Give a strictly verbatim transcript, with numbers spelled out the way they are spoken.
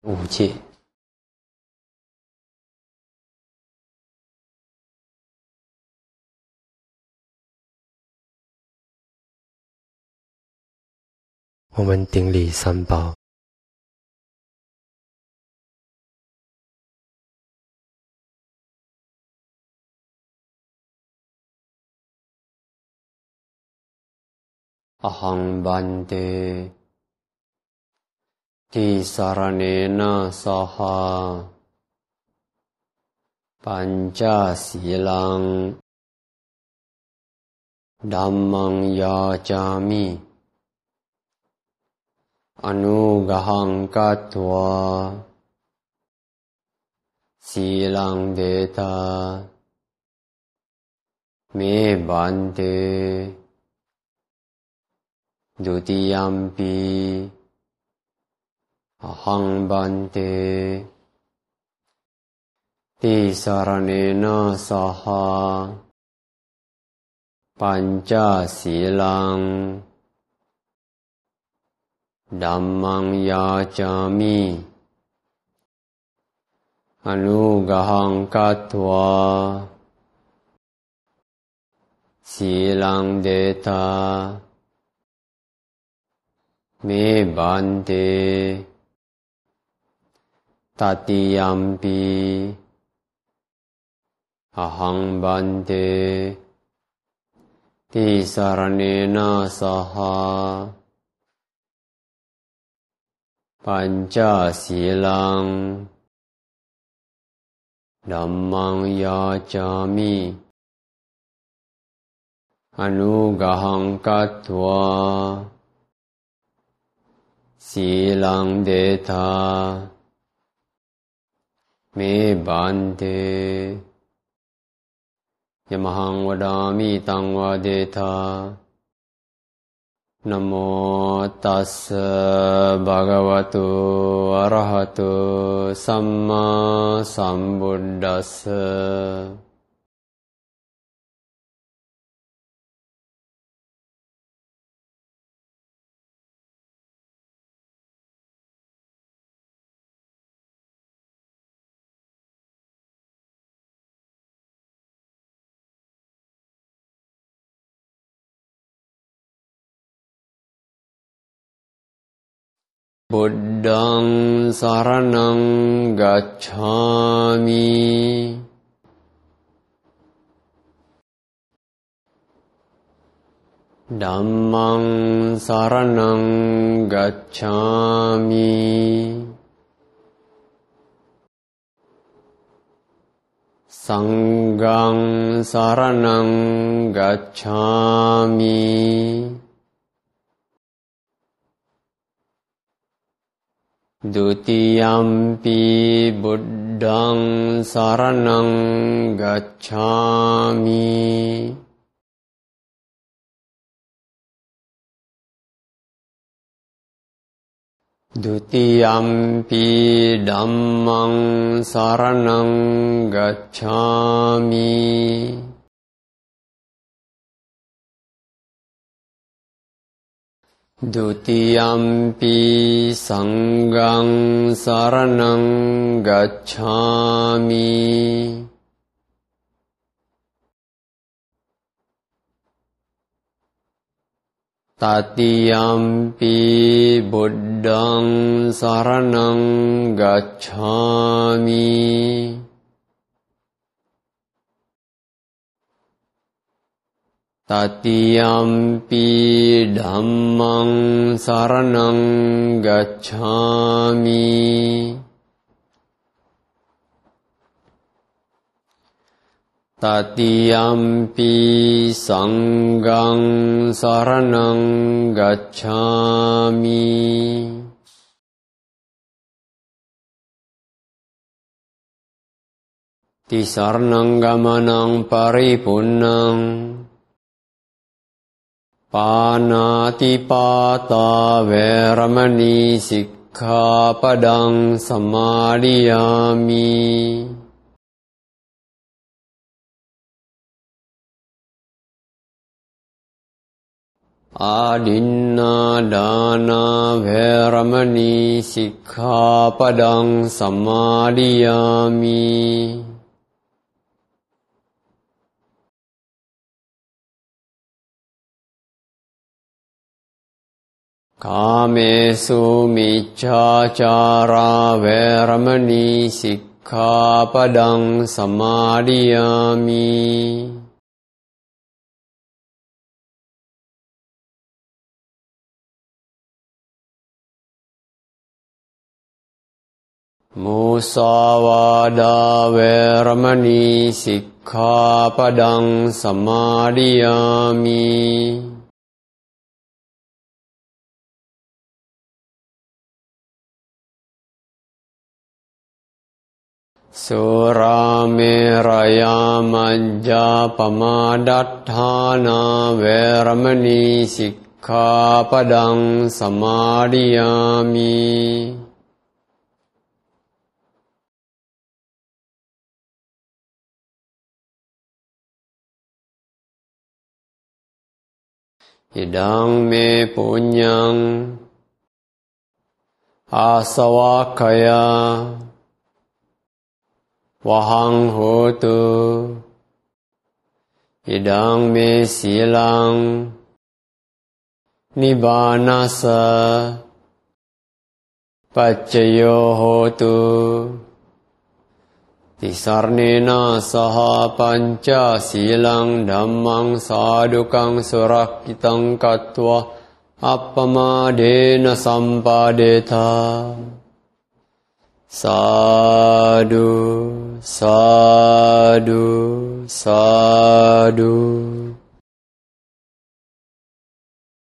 五戒。我们顶礼三宝。Ahang bante tisaranena saha panca silang dhammang yacami anugahang katva silang deta me bante dutiyampi ahang bante tisaranena saha panca silang dhammang yacami anugahang katva silang deta me bante tatiyampi ahang bante tisaranena saha panca silang dhammang yacami anugahang katva silang deta me bante yamahang vadami tang vadeta namo tassa bhagavato arahato samma sambuddhassa. Buddhang saranang gacchami Dhammang saranang gacchami Sanghang saranang gacchami Dutiyampi buddhang saranang gacchami Dutiyampi dhammang saranang gacchami Dutiyampi sanghang saranang gacchami Tatiyampi buddhang saranang gacchami Tatiyampi dhammang saranang gacchami Tatiyampi sanghang saranang gacchami Tisaranang gamanang paripunnang Panatipata veramani sikkhapadang samadhiyami อาดินนาดานาเวรมณีสิกขาปดังสมาดิยามิกาเมสุมิจฉาจาราเวรมณีสิกขาปดังสมาดิยามิมุสาวาดาเวรมณีสิกขาปดังสมาดิยามิสุราเมรยามัจจาปมาดัฏฐานาเวรมณีสิกขาปดังสมาดิยามิอิดังเมปุญญังอาสวะขยาวหังโหตุอิดังเมสีลังนิบานัสสะปัจจโยโหตุติสารเนนะสหปัญจสีลังธัมมังสาดุกังสุรักขิตังกัตถวะอัปปมาเดนะสัมปาเดธาสาธุสาธุสาธุ